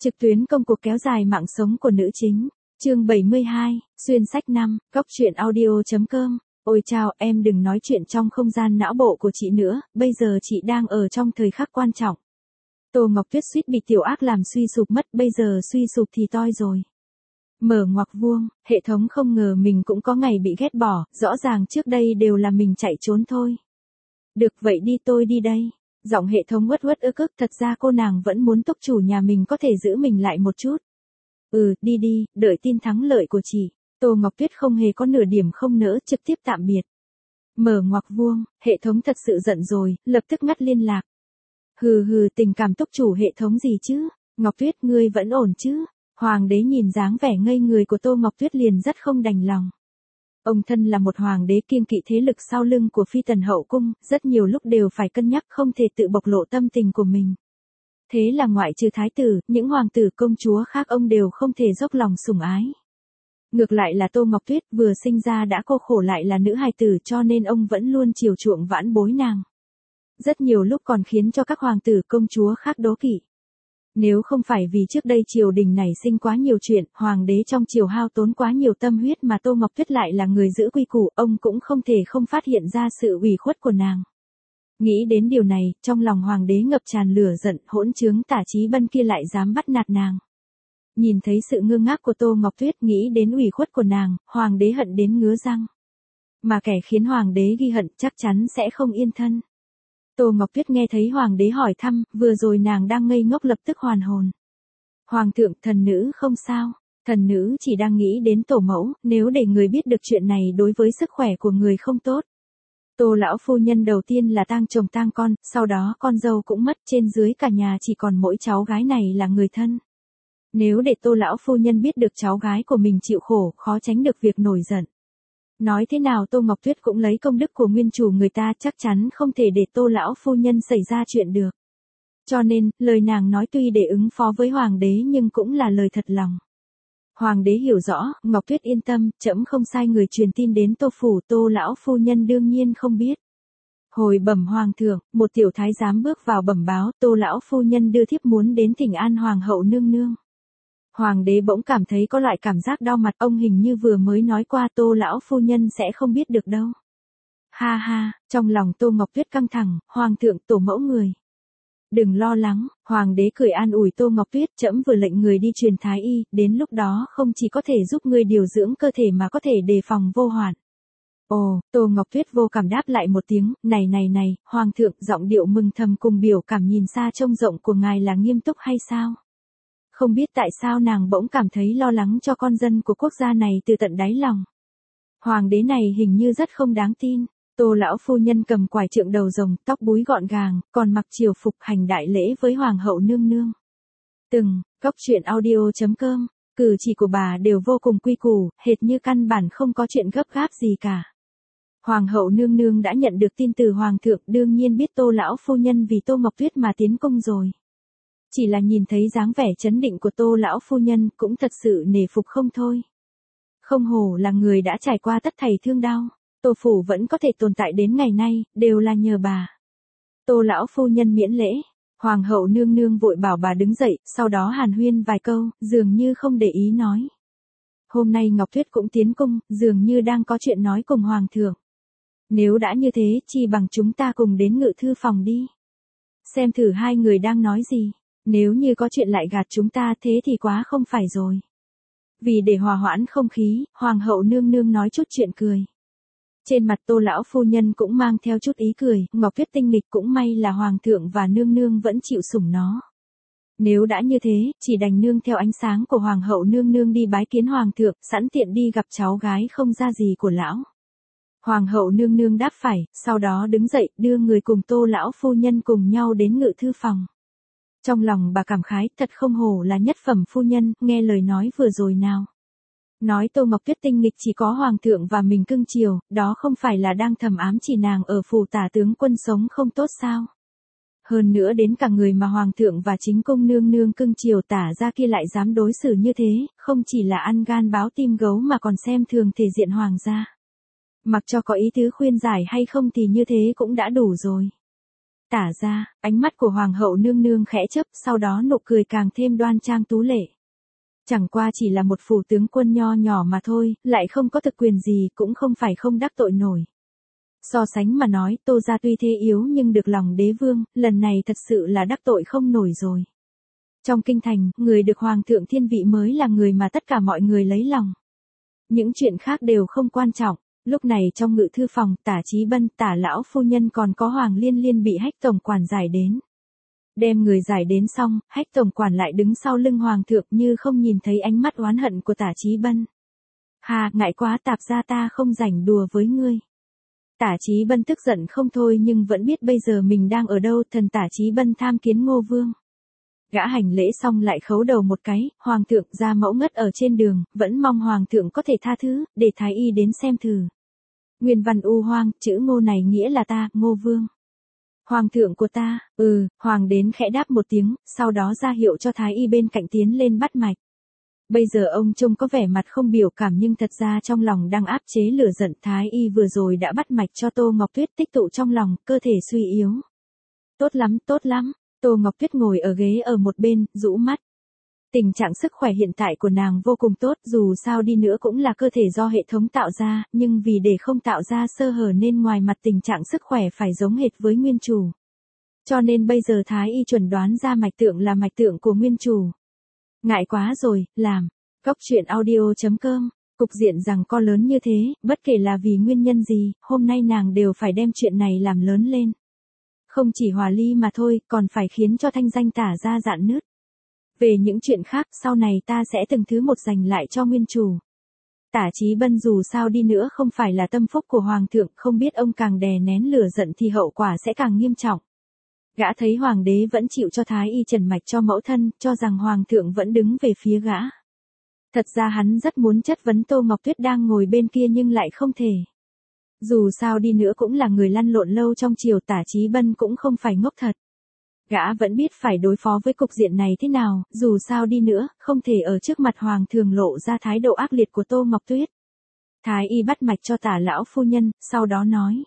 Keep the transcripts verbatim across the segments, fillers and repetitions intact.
Trực tuyến công cuộc kéo dài mạng sống của nữ chính. Chương bảy mươi hai, xuyên sách năm, góc truyện audio.com. Ôi chao, em đừng nói chuyện trong không gian não bộ của chị nữa, bây giờ chị đang ở trong thời khắc quan trọng. Tô Ngọc Tuyết suýt bị tiểu ác làm suy sụp mất, bây giờ suy sụp thì toi rồi. Mở ngoặc vuông, hệ thống không ngờ mình cũng có ngày bị ghét bỏ, rõ ràng trước đây đều là mình chạy trốn thôi. Được vậy đi, tôi đi đây. Giọng hệ thống uất uất ức ức, thật ra cô nàng vẫn muốn túc chủ nhà mình có thể giữ mình lại một chút. Ừ, đi đi, đợi tin thắng lợi của chị. Tô Ngọc Tuyết không hề có nửa điểm không nỡ, trực tiếp tạm biệt. Mở ngoặc vuông, hệ thống thật sự giận rồi, lập tức ngắt liên lạc. Hừ hừ, tình cảm túc chủ hệ thống gì chứ? Ngọc Tuyết, ngươi vẫn ổn chứ? Hoàng đế nhìn dáng vẻ ngây người của Tô Ngọc Tuyết liền rất không đành lòng. Ông thân là một hoàng đế kiêng kỵ thế lực sau lưng của phi tần hậu cung, rất nhiều lúc đều phải cân nhắc không thể tự bộc lộ tâm tình của mình. Thế là ngoại trừ thái tử, những hoàng tử công chúa khác ông đều không thể dốc lòng sủng ái. Ngược lại là Tô Ngọc Tuyết vừa sinh ra đã cô khổ lại là nữ hài tử, cho nên ông vẫn luôn chiều chuộng vãn bối nàng. Rất nhiều lúc còn khiến cho các hoàng tử công chúa khác đố kỵ. Nếu không phải vì trước đây triều đình này sinh quá nhiều chuyện, hoàng đế trong triều hao tốn quá nhiều tâm huyết mà Tô Ngọc Tuyết lại là người giữ quy củ, ông cũng không thể không phát hiện ra sự ủy khuất của nàng. Nghĩ đến điều này, trong lòng hoàng đế ngập tràn lửa giận, hỗn trướng Tả Chí Bân kia lại dám bắt nạt nàng. Nhìn thấy sự ngơ ngác của Tô Ngọc Tuyết, nghĩ đến ủy khuất của nàng, hoàng đế hận đến ngứa răng. Mà kẻ khiến hoàng đế ghi hận chắc chắn sẽ không yên thân. Tô Ngọc Tuyết nghe thấy hoàng đế hỏi thăm, vừa rồi nàng đang ngây ngốc lập tức hoàn hồn. Hoàng thượng, thần nữ không sao, thần nữ chỉ đang nghĩ đến tổ mẫu, nếu để người biết được chuyện này đối với sức khỏe của người không tốt. Tô lão phu nhân đầu tiên là tang chồng tang con, sau đó con dâu cũng mất, trên dưới cả nhà chỉ còn mỗi cháu gái này là người thân. Nếu để Tô lão phu nhân biết được cháu gái của mình chịu khổ, khó tránh được việc nổi giận. Nói thế nào Tô Ngọc Tuyết cũng lấy công đức của nguyên chủ người ta, chắc chắn không thể để Tô lão phu nhân xảy ra chuyện được. Cho nên, lời nàng nói tuy để ứng phó với hoàng đế nhưng cũng là lời thật lòng. Hoàng đế hiểu rõ, Ngọc Tuyết yên tâm, trẫm không sai người truyền tin đến Tô phủ, Tô lão phu nhân đương nhiên không biết. Hồi bẩm hoàng thượng, một tiểu thái giám bước vào bẩm báo, Tô lão phu nhân đưa thiếp muốn đến thỉnh an hoàng hậu nương nương. Hoàng đế bỗng cảm thấy có loại cảm giác đau mặt, ông hình như vừa mới nói qua Tô lão phu nhân sẽ không biết được đâu. Ha ha, trong lòng Tô Ngọc Tuyết căng thẳng, hoàng thượng, tổ mẫu người. Đừng lo lắng, hoàng đế cười an ủi Tô Ngọc Tuyết, trẫm vừa lệnh người đi truyền thái y, đến lúc đó không chỉ có thể giúp ngươi điều dưỡng cơ thể mà có thể đề phòng vô hoạn. Ồ, Tô Ngọc Tuyết vô cảm đáp lại một tiếng, này này này, hoàng thượng, giọng điệu mừng thầm cùng biểu cảm nhìn xa trông rộng của ngài là nghiêm túc hay sao? Không biết tại sao nàng bỗng cảm thấy lo lắng cho con dân của quốc gia này từ tận đáy lòng. Hoàng đế này hình như rất không đáng tin. Tô lão phu nhân cầm quải trượng đầu rồng, tóc búi gọn gàng, còn mặc triều phục hành đại lễ với hoàng hậu nương nương. Từng, góc truyện audio.com, cử chỉ của bà đều vô cùng quy củ, hệt như căn bản không có chuyện gấp gáp gì cả. Hoàng hậu nương nương đã nhận được tin từ hoàng thượng, đương nhiên biết Tô lão phu nhân vì Tô Ngọc Tuyết mà tiến cung rồi. Chỉ là nhìn thấy dáng vẻ chấn định của Tô lão phu nhân cũng thật sự nể phục không thôi. Không hổ là người đã trải qua tất thảy thương đau, Tô phủ vẫn có thể tồn tại đến ngày nay, đều là nhờ bà. Tô lão phu nhân miễn lễ, hoàng hậu nương nương vội bảo bà đứng dậy, sau đó hàn huyên vài câu, dường như không để ý nói. Hôm nay Ngọc Tuyết cũng tiến cung, dường như đang có chuyện nói cùng hoàng thượng. Nếu đã như thế, chi bằng chúng ta cùng đến ngự thư phòng đi. Xem thử hai người đang nói gì. Nếu như có chuyện lại gạt chúng ta thế thì quá không phải rồi. Vì để hòa hoãn không khí, hoàng hậu nương nương nói chút chuyện cười. Trên mặt Tô lão phu nhân cũng mang theo chút ý cười, Ngọc Tuyết tinh nghịch, cũng may là hoàng thượng và nương nương vẫn chịu sủng nó. Nếu đã như thế, chỉ đành nương theo ánh sáng của hoàng hậu nương nương đi bái kiến hoàng thượng, sẵn tiện đi gặp cháu gái không ra gì của lão. Hoàng hậu nương nương đáp phải, sau đó đứng dậy, đưa người cùng Tô lão phu nhân cùng nhau đến ngự thư phòng. Trong lòng bà cảm khái, thật không hổ là nhất phẩm phu nhân, nghe lời nói vừa rồi nào. Nói Tô Ngọc Tuyết tinh nghịch chỉ có hoàng thượng và mình cưng chiều, đó không phải là đang thầm ám chỉ nàng ở phủ tả tướng quân sống không tốt sao. Hơn nữa đến cả người mà hoàng thượng và chính cung nương nương cưng chiều tả ra kia lại dám đối xử như thế, không chỉ là ăn gan báo tim gấu mà còn xem thường thể diện hoàng gia. Mặc cho có ý tứ khuyên giải hay không thì như thế cũng đã đủ rồi. Tả ra, ánh mắt của hoàng hậu nương nương khẽ chớp, sau đó nụ cười càng thêm đoan trang tú lệ. Chẳng qua chỉ là một phủ tướng quân nho nhỏ mà thôi, lại không có thực quyền gì, cũng không phải không đắc tội nổi. So sánh mà nói, Tô gia tuy thế yếu nhưng được lòng đế vương, lần này thật sự là đắc tội không nổi rồi. Trong kinh thành, người được hoàng thượng thiên vị mới là người mà tất cả mọi người lấy lòng. Những chuyện khác đều không quan trọng. Lúc này trong ngự thư phòng, Tả Chí Bân, Tả lão phu nhân còn có Hoàng Liên Liên bị Hách tổng quản giải đến. Đem người giải đến xong, Hách tổng quản lại đứng sau lưng hoàng thượng như không nhìn thấy ánh mắt oán hận của Tả Chí Bân. Hà, ngại quá, tạp gia ta không rảnh đùa với ngươi. Tả Chí Bân tức giận không thôi nhưng vẫn biết bây giờ mình đang ở đâu. Thần Tả Chí Bân tham kiến Ngô Vương. Gã hành lễ xong lại khấu đầu một cái, hoàng thượng ra mẫu ngất ở trên đường, vẫn mong hoàng thượng có thể tha thứ, để thái y đến xem thử. Nguyên văn u hoang, chữ Ngô này nghĩa là ta, Ngô Vương. Hoàng thượng của ta, ừ, hoàng đến khẽ đáp một tiếng, sau đó ra hiệu cho thái y bên cạnh tiến lên bắt mạch. Bây giờ ông trông có vẻ mặt không biểu cảm nhưng thật ra trong lòng đang áp chế lửa giận. Thái y vừa rồi đã bắt mạch cho Tô Ngọc Tuyết, tích tụ trong lòng, cơ thể suy yếu. Tốt lắm, tốt lắm. Tô Ngọc Tuyết ngồi ở ghế ở một bên, rũ mắt. Tình trạng sức khỏe hiện tại của nàng vô cùng tốt, dù sao đi nữa cũng là cơ thể do hệ thống tạo ra, nhưng vì để không tạo ra sơ hở nên ngoài mặt tình trạng sức khỏe phải giống hệt với nguyên chủ. Cho nên bây giờ Thái y chuẩn đoán ra mạch tượng là mạch tượng của nguyên chủ. Ngại quá rồi, làm. Góc truyện audio chấm com. Cục diện rằng co lớn như thế, bất kể là vì nguyên nhân gì, hôm nay nàng đều phải đem chuyện này làm lớn lên. Không chỉ hòa ly mà thôi, còn phải khiến cho thanh danh Tả ra rạn nứt. Về những chuyện khác, sau này ta sẽ từng thứ một dành lại cho nguyên chủ. Tả Chí Bân dù sao đi nữa không phải là tâm phúc của hoàng thượng, không biết ông càng đè nén lửa giận thì hậu quả sẽ càng nghiêm trọng. Gã thấy hoàng đế vẫn chịu cho thái y trần mạch cho mẫu thân, cho rằng hoàng thượng vẫn đứng về phía gã. Thật ra hắn rất muốn chất vấn Tô Ngọc Tuyết đang ngồi bên kia nhưng lại không thể. Dù sao đi nữa cũng là người lăn lộn lâu trong triều, Tả Chí Bân cũng không phải ngốc thật. Gã vẫn biết phải đối phó với cục diện này thế nào, dù sao đi nữa, không thể ở trước mặt hoàng thường lộ ra thái độ ác liệt của Tô Ngọc Tuyết. Thái y bắt mạch cho Tả lão phu nhân, sau đó nói.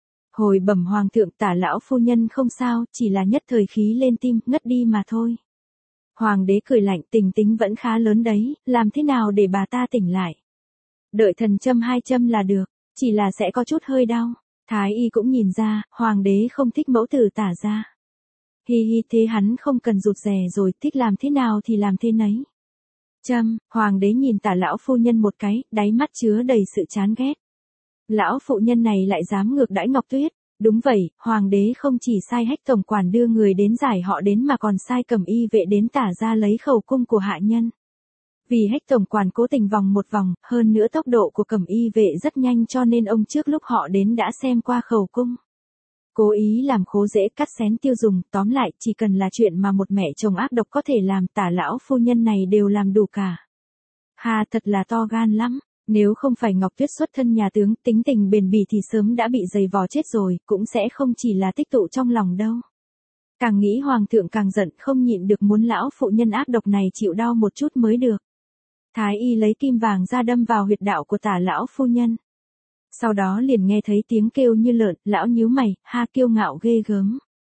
Hồi bẩm hoàng thượng, Tả lão phu nhân không sao, chỉ là nhất thời khí lên tim, ngất đi mà thôi. Hoàng đế cười lạnh, tình tính vẫn khá lớn đấy, làm thế nào để bà ta tỉnh lại? Đợi thần châm hai châm là được, chỉ là sẽ có chút hơi đau. Thái y cũng nhìn ra, hoàng đế không thích mẫu tử Tả ra. Hi hi, thế hắn không cần rụt rè rồi, thích làm thế nào thì làm thế nấy. Châm, hoàng đế nhìn Tả lão phu nhân một cái, đáy mắt chứa đầy sự chán ghét. Lão phụ nhân này lại dám ngược đãi Ngọc Tuyết. Đúng vậy, hoàng đế không chỉ sai Hách tổng quản đưa người đến giải họ đến mà còn sai Cẩm y vệ đến Tả ra lấy khẩu cung của hạ nhân. Vì Hách tổng quản cố tình vòng một vòng, hơn nữa tốc độ của Cẩm y vệ rất nhanh cho nên ông trước lúc họ đến đã xem qua khẩu cung. Cố ý làm khố dễ cắt xén tiêu dùng, tóm lại chỉ cần là chuyện mà một mẹ chồng ác độc có thể làm, Tả lão phu nhân này đều làm đủ cả. Hà, thật là to gan lắm. Nếu không phải Ngọc Tuyết xuất thân nhà tướng, tính tình bền bỉ thì sớm đã bị giày vò chết rồi, cũng sẽ không chỉ là tích tụ trong lòng đâu. Càng nghĩ hoàng thượng càng giận, không nhịn được muốn lão phụ nhân ác độc này chịu đau một chút mới được. Thái y lấy kim vàng ra đâm vào huyệt đạo của Tả lão phu nhân. Sau đó liền nghe thấy tiếng kêu như lợn, lão nhíu mày, ha, kiêu ngạo ghê gớm.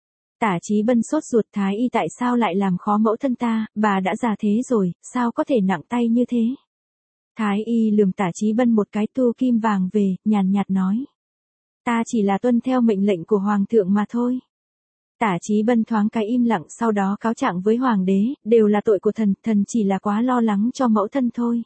Tả Chí Bân sốt ruột, thái y tại sao lại làm khó mẫu thân ta, bà đã già thế rồi, sao có thể nặng tay như thế? Thái y lườm Tả Chí Bân một cái, tu kim vàng về, nhàn nhạt nói. Ta chỉ là tuân theo mệnh lệnh của hoàng thượng mà thôi. Tả Chí Bân thoáng cái im lặng, sau đó cáo trạng với hoàng đế, đều là tội của thần, thần chỉ là quá lo lắng cho mẫu thân thôi.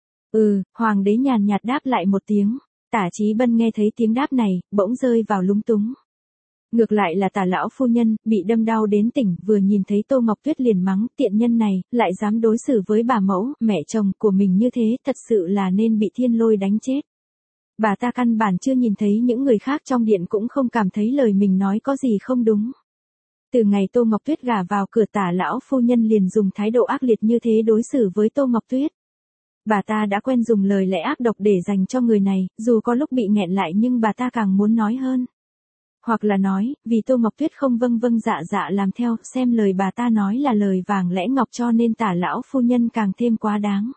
Ừ, hoàng đế nhàn nhạt đáp lại một tiếng. Tả Chí Bân nghe thấy tiếng đáp này, bỗng rơi vào lúng túng. Ngược lại là Tả lão phu nhân, bị đâm đau đến tỉnh, vừa nhìn thấy Tô Ngọc Tuyết liền mắng, tiện nhân này, lại dám đối xử với bà mẫu, mẹ chồng của mình như thế, thật sự là nên bị thiên lôi đánh chết. Bà ta căn bản chưa nhìn thấy những người khác trong điện cũng không cảm thấy lời mình nói có gì không đúng. Từ ngày Tô Ngọc Tuyết gả vào cửa, Tả lão phu nhân liền dùng thái độ ác liệt như thế đối xử với Tô Ngọc Tuyết. Bà ta đã quen dùng lời lẽ ác độc để dành cho người này, dù có lúc bị nghẹn lại nhưng bà ta càng muốn nói hơn. Hoặc là nói, vì Tô Ngọc Tuyết không vâng vâng dạ dạ làm theo, xem lời bà ta nói là lời vàng lẽ ngọc cho nên Tả lão phu nhân càng thêm quá đáng.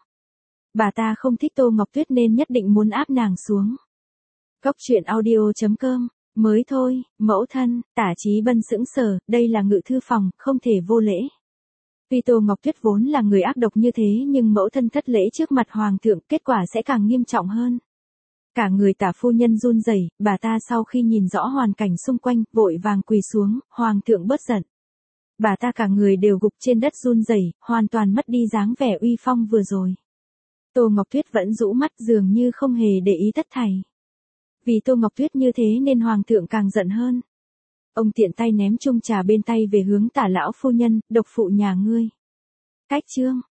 Bà ta không thích Tô Ngọc Tuyết nên nhất định muốn áp nàng xuống. Góc truyện audio chấm com Mới thôi, mẫu thân, Tả Chí Bân sững sờ, đây là ngự thư phòng, không thể vô lễ. Tuy Tô Ngọc Tuyết vốn là người ác độc như thế nhưng mẫu thân thất lễ trước mặt hoàng thượng, kết quả sẽ càng nghiêm trọng hơn. Cả người Tả phu nhân run rẩy, bà ta sau khi nhìn rõ hoàn cảnh xung quanh, vội vàng quỳ xuống, hoàng thượng bớt giận. Bà ta cả người đều gục trên đất run rẩy, hoàn toàn mất đi dáng vẻ uy phong vừa rồi. Tô Ngọc Tuyết vẫn rũ mắt dường như không hề để ý tất thảy. Vì Tô Ngọc Tuyết như thế nên hoàng thượng càng giận hơn. Ông tiện tay ném chung trà bên tay về hướng Tả lão phu nhân, độc phụ nhà ngươi. Cách chương,